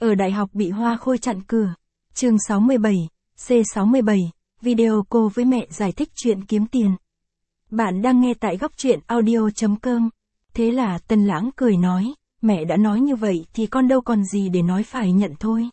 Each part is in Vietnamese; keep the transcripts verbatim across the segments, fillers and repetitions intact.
Ở đại học bị Hoa Khôi chặn cửa. Chương sáu mươi bảy, C sáu mươi bảy, video cô với mẹ giải thích chuyện kiếm tiền. Bạn đang nghe tại góc truyện audio chấm com. Thế là Tân Lãng cười nói, mẹ đã nói như vậy thì con đâu còn gì để nói, phải nhận thôi.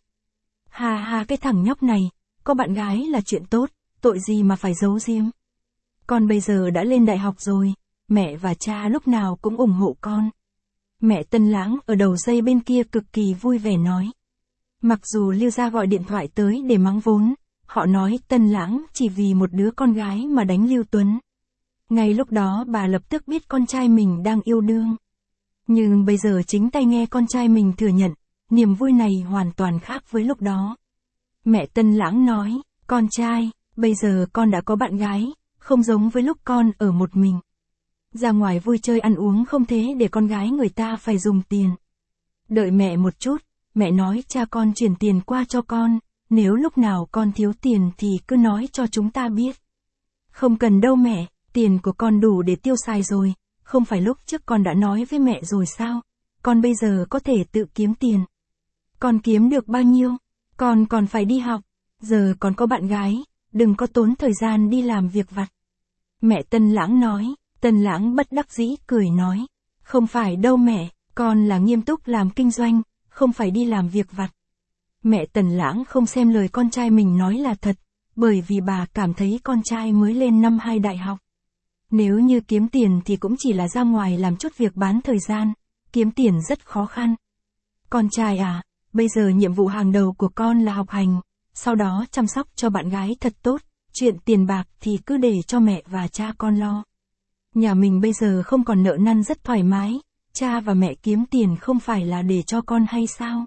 Hà hà, cái thằng nhóc này, có bạn gái là chuyện tốt, tội gì mà phải giấu giếm. Con bây giờ đã lên đại học rồi, mẹ và cha lúc nào cũng ủng hộ con. Mẹ Tân Lãng ở đầu dây bên kia cực kỳ vui vẻ nói. Mặc dù Lưu gia gọi điện thoại tới để mắng vốn, họ nói Tân Lãng chỉ vì một đứa con gái mà đánh Lưu Tuấn. Ngay lúc đó bà lập tức biết con trai mình đang yêu đương. Nhưng bây giờ chính tay nghe con trai mình thừa nhận, niềm vui này hoàn toàn khác với lúc đó. Mẹ Tân Lãng nói, con trai, bây giờ con đã có bạn gái, không giống với lúc con ở một mình. Ra ngoài vui chơi ăn uống không thế để con gái người ta phải dùng tiền. Đợi mẹ một chút, mẹ nói cha con chuyển tiền qua cho con, nếu lúc nào con thiếu tiền thì cứ nói cho chúng ta biết. Không cần đâu mẹ, tiền của con đủ để tiêu xài rồi, không phải lúc trước con đã nói với mẹ rồi sao, con bây giờ có thể tự kiếm tiền. Con kiếm được bao nhiêu, con còn phải đi học, giờ còn có bạn gái, đừng có tốn thời gian đi làm việc vặt. Mẹ Tân Lãng nói. Tân Lãng bất đắc dĩ cười nói, không phải đâu mẹ, con là nghiêm túc làm kinh doanh, không phải đi làm việc vặt. Mẹ Tân Lãng không xem lời con trai mình nói là thật, bởi vì bà cảm thấy con trai mới lên năm hai đại học. Nếu như kiếm tiền thì cũng chỉ là ra ngoài làm chút việc bán thời gian, kiếm tiền rất khó khăn. Con trai à, bây giờ nhiệm vụ hàng đầu của con là học hành, sau đó chăm sóc cho bạn gái thật tốt, chuyện tiền bạc thì cứ để cho mẹ và cha con lo. Nhà mình bây giờ không còn nợ nần, rất thoải mái, cha và mẹ kiếm tiền không phải là để cho con hay sao?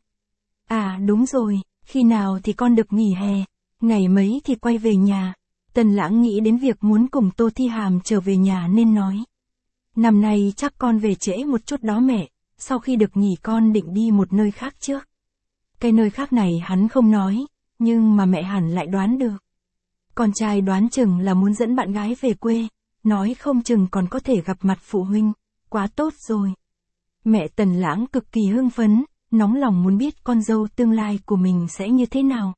À đúng rồi, khi nào thì con được nghỉ hè, ngày mấy thì quay về nhà. Tân Lãng nghĩ đến việc muốn cùng Tô Thi Hàm trở về nhà nên nói. Năm nay chắc con về trễ một chút đó mẹ, sau khi được nghỉ con định đi một nơi khác trước. Cái nơi khác này hắn không nói, nhưng mà mẹ hẳn lại đoán được. Con trai đoán chừng là muốn dẫn bạn gái về quê. Nói không chừng còn có thể gặp mặt phụ huynh, quá tốt rồi. Mẹ Tân Lãng cực kỳ hưng phấn, nóng lòng muốn biết con dâu tương lai của mình sẽ như thế nào.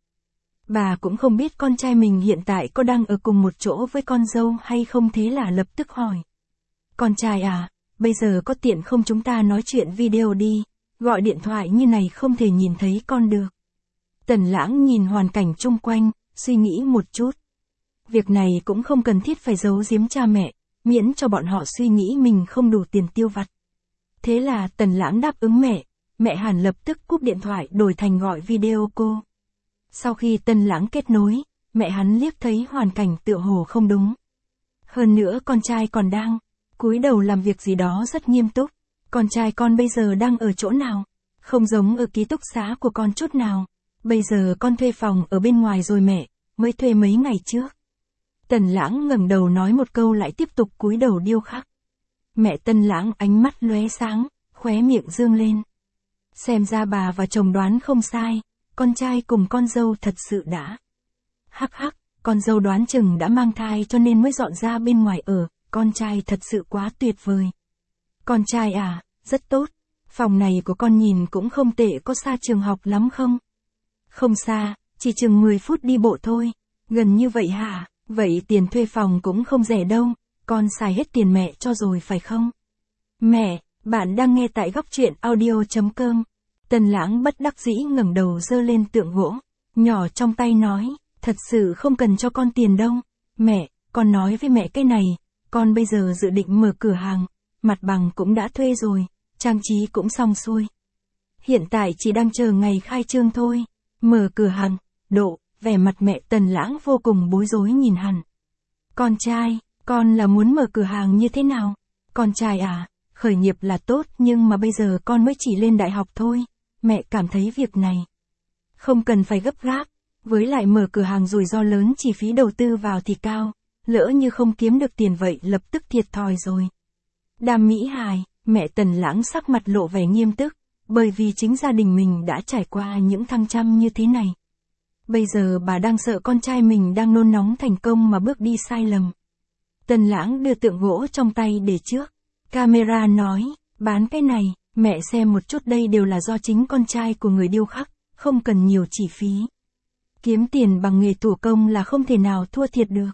Bà cũng không biết con trai mình hiện tại có đang ở cùng một chỗ với con dâu hay không, thế là lập tức hỏi. Con trai à, bây giờ có tiện không chúng ta nói chuyện video đi, gọi điện thoại như này không thể nhìn thấy con được. Tân Lãng nhìn hoàn cảnh chung quanh, suy nghĩ một chút. Việc này cũng không cần thiết phải giấu giếm cha mẹ, miễn cho bọn họ suy nghĩ mình không đủ tiền tiêu vặt. Thế là Tân Lãng đáp ứng mẹ, mẹ hẳn lập tức cúp điện thoại đổi thành gọi video cô. Sau khi Tân Lãng kết nối, mẹ hắn liếc thấy hoàn cảnh tựa hồ không đúng. Hơn nữa con trai còn đang cúi đầu làm việc gì đó rất nghiêm túc. Con trai con bây giờ đang ở chỗ nào? Không giống ở ký túc xá của con chút nào. Bây giờ con thuê phòng ở bên ngoài rồi mẹ, mới thuê mấy ngày trước. Tân Lãng ngẩng đầu nói một câu lại tiếp tục cúi đầu điêu khắc. Mẹ Tân Lãng ánh mắt lóe sáng, khóe miệng dương lên. Xem ra bà và chồng đoán không sai, con trai cùng con dâu thật sự đã. Hắc hắc, con dâu đoán chừng đã mang thai cho nên mới dọn ra bên ngoài ở, con trai thật sự quá tuyệt vời. Con trai à, rất tốt, phòng này của con nhìn cũng không tệ, có xa trường học lắm không? Không xa, chỉ chừng mười phút đi bộ thôi, gần như vậy hả? Vậy tiền thuê phòng cũng không rẻ đâu, con xài hết tiền mẹ cho rồi phải không? Mẹ, bạn đang nghe tại góc truyện audio chấm com. Tân Lãng bất đắc dĩ ngẩng đầu giơ lên tượng gỗ, nhỏ trong tay nói, thật sự không cần cho con tiền đâu. Mẹ, con nói với mẹ cái này, con bây giờ dự định mở cửa hàng, mặt bằng cũng đã thuê rồi, trang trí cũng xong xuôi. Hiện tại chỉ đang chờ ngày khai trương thôi, mở cửa hàng, độ. Vẻ mặt mẹ Tân Lãng vô cùng bối rối nhìn hắn. Con trai, con là muốn mở cửa hàng như thế nào? Con trai à, khởi nghiệp là tốt nhưng mà bây giờ con mới chỉ lên đại học thôi. Mẹ cảm thấy việc này không cần phải gấp gáp. Với lại mở cửa hàng rủi ro lớn, chi phí đầu tư vào thì cao. Lỡ như không kiếm được tiền vậy lập tức thiệt thòi rồi. Đàm Mỹ Hài, mẹ Tân Lãng sắc mặt lộ vẻ nghiêm túc, bởi vì chính gia đình mình đã trải qua những thăng trầm như thế này. Bây giờ bà đang sợ con trai mình đang nôn nóng thành công mà bước đi sai lầm. Tân Lãng đưa tượng gỗ trong tay để trước. Camera nói, bán cái này, mẹ xem một chút, đây đều là do chính con trai của người điêu khắc, không cần nhiều chi phí. Kiếm tiền bằng nghề thủ công là không thể nào thua thiệt được.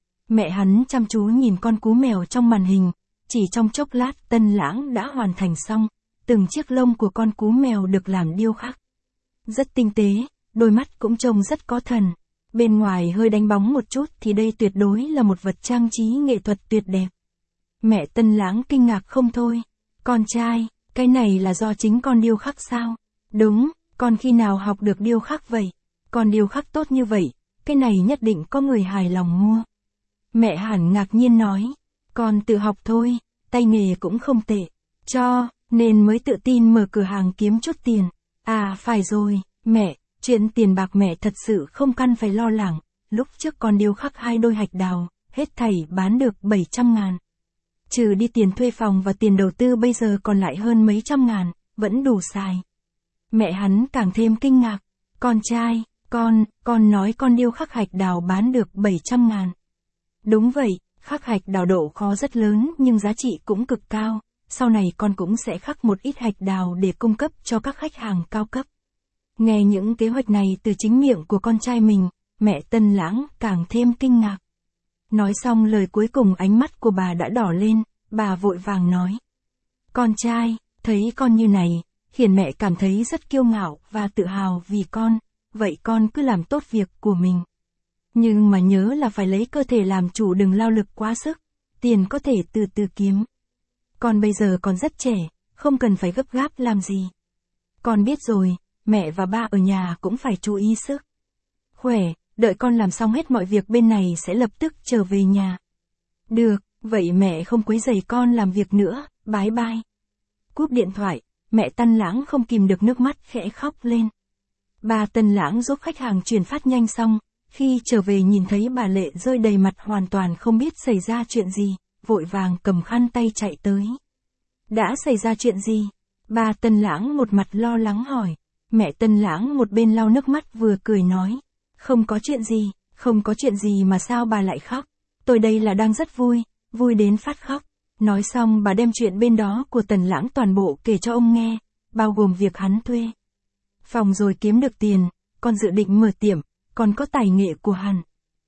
Mẹ hắn chăm chú nhìn con cú mèo trong màn hình, chỉ trong chốc lát Tân Lãng đã hoàn thành xong, từng chiếc lông của con cú mèo được làm điêu khắc. Rất tinh tế, đôi mắt cũng trông rất có thần. Bên ngoài hơi đánh bóng một chút thì đây tuyệt đối là một vật trang trí nghệ thuật tuyệt đẹp. Mẹ Tân Lãng kinh ngạc không thôi. Con trai, cái này là do chính con điêu khắc sao? Đúng, con khi nào học được điêu khắc vậy? Con điêu khắc tốt như vậy, cái này nhất định có người hài lòng mua. Mẹ hẳn ngạc nhiên nói, con tự học thôi, tay nghề cũng không tệ. Cho, nên mới tự tin mở cửa hàng kiếm chút tiền. À phải rồi, mẹ, chuyện tiền bạc mẹ thật sự không căn phải lo lắng. Lúc trước con điêu khắc hai đôi hạch đào, hết thảy bán được bảy trăm ngàn. Trừ đi tiền thuê phòng và tiền đầu tư bây giờ còn lại hơn mấy trăm ngàn, vẫn đủ xài. Mẹ hắn càng thêm kinh ngạc. Con trai, con, con nói con điêu khắc hạch đào bán được bảy trăm ngàn. Đúng vậy, khắc hạch đào độ khó rất lớn nhưng giá trị cũng cực cao. Sau này con cũng sẽ khắc một ít hạch đào để cung cấp cho các khách hàng cao cấp. Nghe những kế hoạch này từ chính miệng của con trai mình, mẹ Tân Lãng càng thêm kinh ngạc. Nói xong lời cuối cùng ánh mắt của bà đã đỏ lên, bà vội vàng nói. Con trai, thấy con như này, khiến mẹ cảm thấy rất kiêu ngạo và tự hào vì con, vậy con cứ làm tốt việc của mình. Nhưng mà nhớ là phải lấy cơ thể làm chủ, đừng lao lực quá sức, tiền có thể từ từ kiếm. Con bây giờ còn rất trẻ, không cần phải gấp gáp làm gì. Con biết rồi, mẹ và ba ở nhà cũng phải chú ý sức khỏe, đợi con làm xong hết mọi việc bên này sẽ lập tức trở về nhà. Được, vậy mẹ không quấy rầy con làm việc nữa, bái bai. Cúp điện thoại, mẹ Tân Lãng không kìm được nước mắt khẽ khóc lên. Bà Tân Lãng giúp khách hàng chuyển phát nhanh xong, khi trở về nhìn thấy bà Lệ rơi đầy mặt hoàn toàn không biết xảy ra chuyện gì, vội vàng cầm khăn tay chạy tới. Đã xảy ra chuyện gì? Bà Tân Lãng một mặt lo lắng hỏi. Mẹ Tân Lãng một bên lau nước mắt vừa cười nói. Không có chuyện gì, không có chuyện gì mà sao bà lại khóc? Tôi đây là đang rất vui, vui đến phát khóc. Nói xong bà đem chuyện bên đó của Tân Lãng toàn bộ kể cho ông nghe, bao gồm việc hắn thuê phòng rồi kiếm được tiền, còn dự định mở tiệm, còn có tài nghệ của hắn.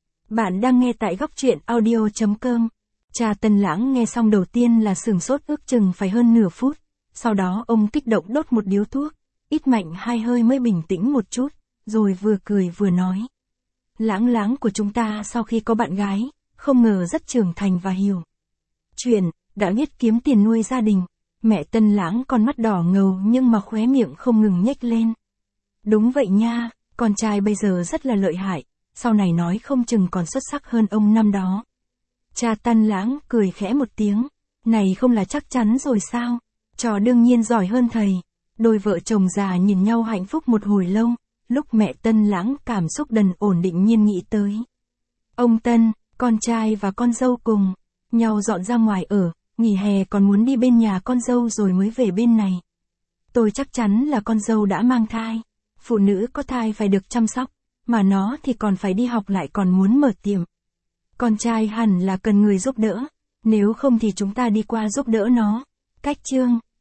Bạn đang nghe tại góc truyện audio chấm com. Cha Tân Lãng nghe xong đầu tiên là sửng sốt ước chừng phải hơn nửa phút, sau đó ông kích động đốt một điếu thuốc, ít mạnh hai hơi mới bình tĩnh một chút, rồi vừa cười vừa nói. Lãng Lãng của chúng ta sau khi có bạn gái, không ngờ rất trưởng thành và hiểu chuyện, đã biết kiếm tiền nuôi gia đình. Mẹ Tân Lãng con mắt đỏ ngầu nhưng mà khóe miệng không ngừng nhếch lên. Đúng vậy nha, con trai bây giờ rất là lợi hại, sau này nói không chừng còn xuất sắc hơn ông năm đó. Cha Tân Lãng cười khẽ một tiếng, này không là chắc chắn rồi sao, trò đương nhiên giỏi hơn thầy. Đôi vợ chồng già nhìn nhau hạnh phúc một hồi lâu, lúc mẹ Tân Lãng cảm xúc dần ổn định nhiên nghĩ tới. Ông Tân, con trai và con dâu cùng nhau dọn ra ngoài ở, nghỉ hè còn muốn đi bên nhà con dâu rồi mới về bên này. Tôi chắc chắn là con dâu đã mang thai, phụ nữ có thai phải được chăm sóc, mà nó thì còn phải đi học lại còn muốn mở tiệm. Con trai hẳn là cần người giúp đỡ, nếu không thì chúng ta đi qua giúp đỡ nó. Cách chương